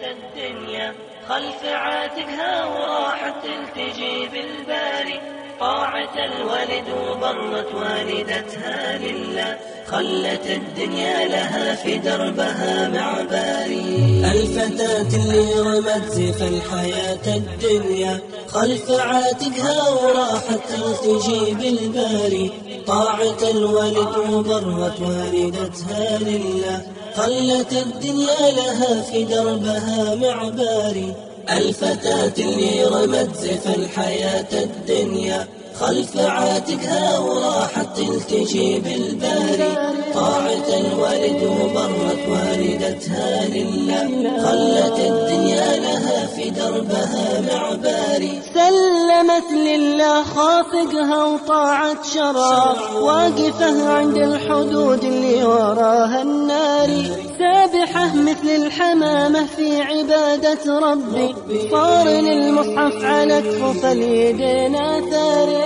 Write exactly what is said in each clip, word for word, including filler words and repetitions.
الدنيا خلف عاتقها وراحت تلتجي بالباري، طاعت الوالد وبرت والدتها لله، خلت الدنيا لها في دربها معباري. الفتاة اللي رمت سيف الحياة الدنيا خلف عاتقها وراحت تلتجي بالباري، طاعت الوالد وبرت والدتها لله، خلت الدنيا لها في دربها معباري. الفتاة اللي رمت سيف الحياة الدنيا خلف عاتقها وراحت تلتجي بالباري، طاعت الوالد وبرت والدتها لله، خلت الدنيا لها في دربها معباري. سلمت لله خافقها وطاعت شرعه، واقفة عند الحدود اللي وراها النار، سابحة مثل الحمامة في عبادة ربي، صار للمصحف على كفوف اليدين آثاري.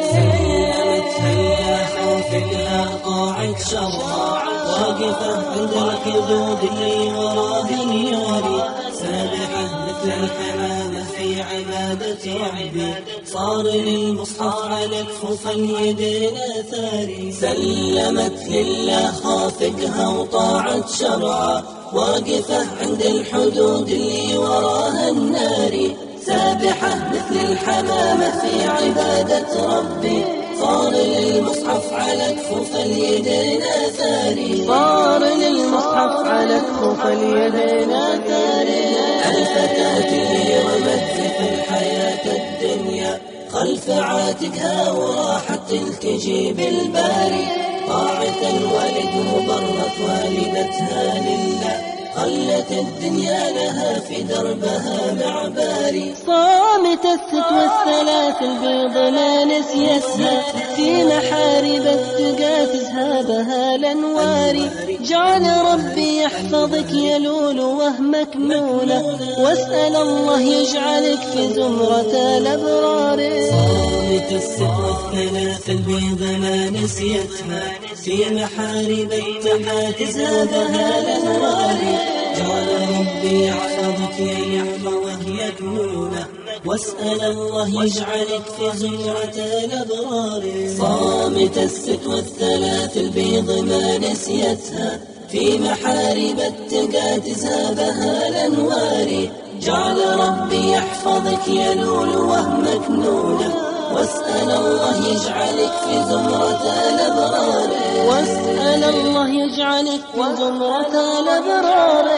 سلمتها لله خافقها طاعت شرعه، واقفة عند الحدود اللي وراها النار، سابحة مثل الحمامة في عبادة ربي، صار للمصحف على كفوف اليدين آثاري. سلمت لله خافقها وطاعت شرعه، واقفة عند الحدود اللي وراها النار، سابحة مثل الحمامة في عبادة ربي، صار للمصحف على كفوف اليدين آثاري. صار للمصحف على كفوف اليدين آثاري. الفتاة اللي رمت سيف الحياة الدنيا خلف عاتقها وراحت تلتجي بالباري، طاعت الوالد وبرت والدتها لله، خلت الدنيا لها في دربها معباري. صامت الست والثلاث البيض ما نسيتها، في محارب التقى تذهبها الانوار، جعل ربي يحفظك يا لولو وهمك نونة، واسأل الله يجعلك في زمرة الأبرار. صامت الست والثلاث البيض ما نسيتها، في محارب التقى تذهبها الانوار، جعل ربي يحفظك يا يحفظه يكنونه، واسأل الله يجعلك في زمرة الأبرار. صامت الست والثلاث البيض ما نسيتها، في محارب التقى تذهبها الأنوار، جعل ربي يحفظك يا لولو وهمك نونه، واسأل الله يجعلك في زمرة الأبرار. واسأل الله يجعلك في زمرة الأبرار.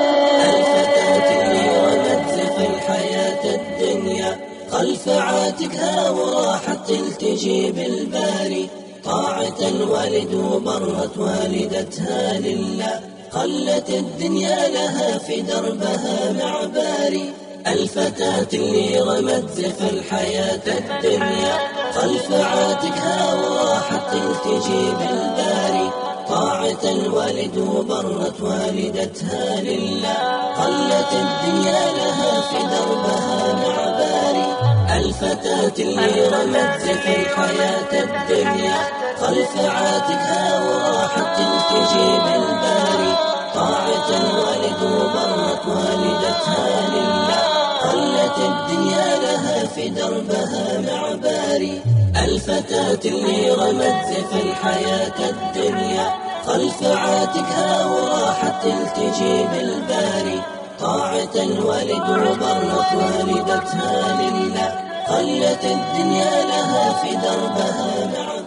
الفتاة اللي رمت سيف الحياة الدنيا خلف عاتقها وراحت تلتجي بالباري، طاعت الوالد وبرت والدتها لله، خلت الدنيا لها في دربها معباري. الفتاة اللي رمت سيف الحياة الدنيا خلف عاتقها وراحت تلتجي بالباري، طاعت الوالد وبرت والدتها لله، خلت الدنيا لها في دربها معباري. الفتاة اللي رمت سيف الحياة الدنيا خلف عاتقها وراحت تلتجي بالباري، طاعت الوالد وبرت والدتها لله، خلت الدنيا لها في دربها معباري. الفتاة اللي رمت سيف الحياة الدنيا خلف عاتقها وراحت تلتجي بالباري، طاعت الوالد وبرت والدتها لله، خلت الدنيا لها في دربها معباري.